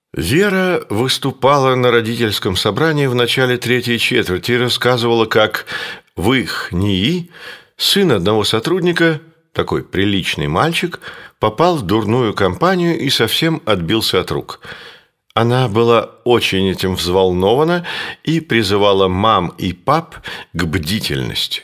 Вера выступала на родительском собрании в начале третьей четверти и рассказывала, как в их НИИ сын одного сотрудника, такой приличный мальчик, попал в дурную компанию и совсем отбился от рук. Она была очень этим взволнована и призывала мам и пап к бдительности.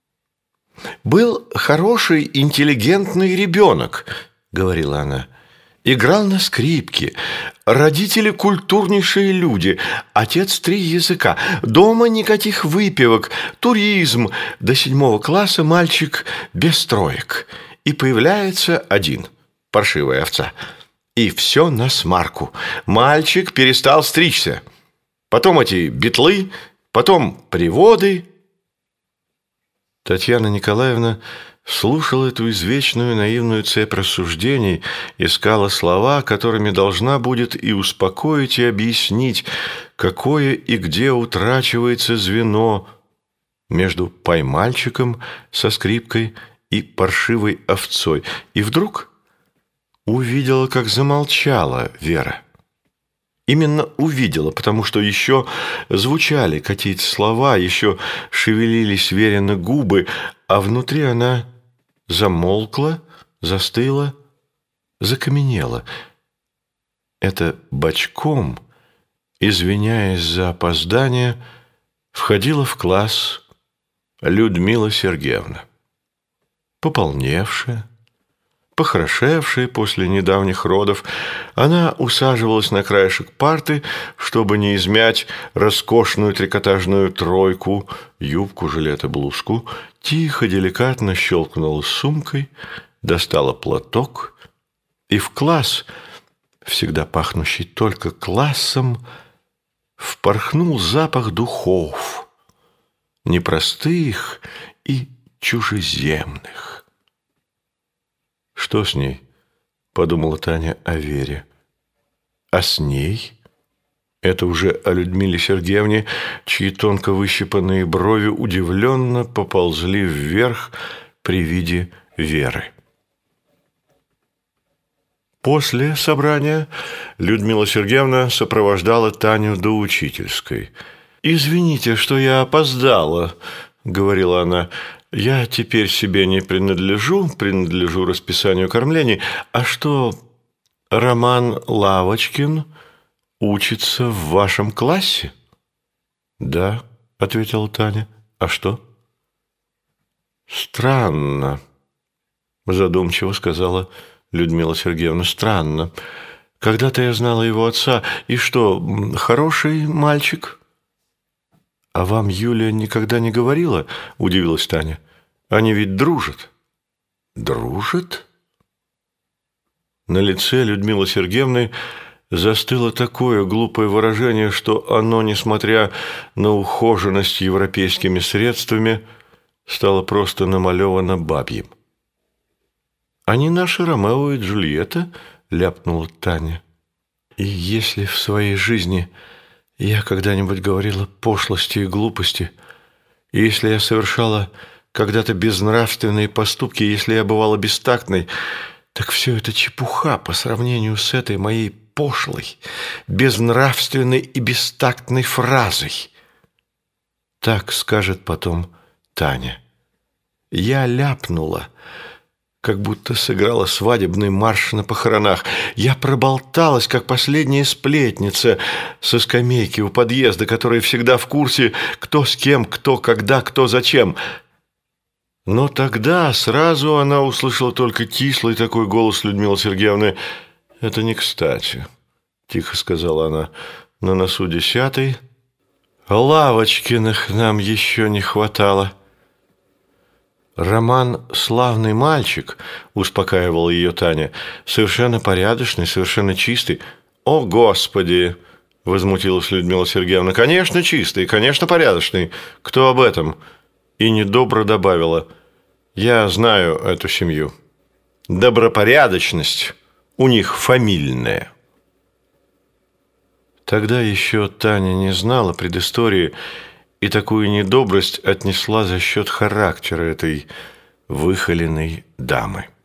«Был хороший, интеллигентный ребенок», — говорила она. «Играл на скрипке. Родители культурнейшие люди. Отец 3 языка. Дома никаких выпивок. Туризм. До 7 класса мальчик без троек. И появляется один. Паршивая овца. И все насмарку. Мальчик перестал стричься. Потом эти битлы, потом приводы». Татьяна Николаевна слушала эту извечную наивную цепь рассуждений, искала слова, которыми должна будет и успокоить, и объяснить, какое и где утрачивается звено между поймальчиком со скрипкой и паршивой овцой. И вдруг увидела, как замолчала Вера. Именно увидела, потому что еще звучали какие-то слова, еще шевелились Верины губы, а внутри она замолкла, застыла, закаменела. Это бочком, извиняясь за опоздание, входила в класс Людмила Сергеевна. Пополневшая, похорошевшая после недавних родов, она усаживалась на краешек парты, чтобы не измять роскошную трикотажную тройку, юбку, жилет и блузку, тихо, деликатно щелкнула сумкой, достала платок, и в класс, всегда пахнущий только классом, впорхнул запах духов, непростых и чужеземных. «Что с ней?» – подумала Таня о Вере. А с ней? Это уже о Людмиле Сергеевне, чьи тонко выщипанные брови удивленно поползли вверх при виде Веры. После собрания Людмила Сергеевна сопровождала Таню до учительской. «Извините, что я опоздала», – говорила она. «Я теперь себе не принадлежу расписанию кормлений. А что, Роман Лавочкин учится в вашем классе?» «Да», — ответила Таня. «А что?» «Странно», — задумчиво сказала Людмила Сергеевна. «Странно. Когда-то я знала его отца. И что, хороший мальчик?» «А вам Юлия никогда не говорила?» – удивилась Таня. «Они ведь дружат». «Дружат?» На лице Людмилы Сергеевны застыло такое глупое выражение, что оно, несмотря на ухоженность европейскими средствами, стало просто намалевано бабьим. «Они наши Ромео и Джульетта», – ляпнула Таня. «И если в своей жизни я когда-нибудь говорила пошлости и глупости, и если я совершала когда-то безнравственные поступки, если я бывала бестактной, так все это чепуха по сравнению с этой моей пошлой, безнравственной и бестактной фразой». Так скажет потом Таня. Я ляпнула, как будто сыграла свадебный марш на похоронах. Я проболталась, как последняя сплетница со скамейки у подъезда, которая всегда в курсе, кто с кем, кто когда, кто зачем. Но тогда сразу она услышала только кислый такой голос Людмилы Сергеевны. «Это не кстати», — тихо сказала она. «На носу 10-й. Лавочкиных нам еще не хватало». «Роман славный мальчик», – успокаивала ее Таня, – «совершенно порядочный, совершенно чистый». «О, Господи!» – возмутилась Людмила Сергеевна. «Конечно, чистый, конечно, порядочный. Кто об этом?» И недобро добавила: «Я знаю эту семью. Добропорядочность у них фамильная». Тогда еще Таня не знала предыстории, и такую недобрость отнесла за счет характера этой выхоленной дамы.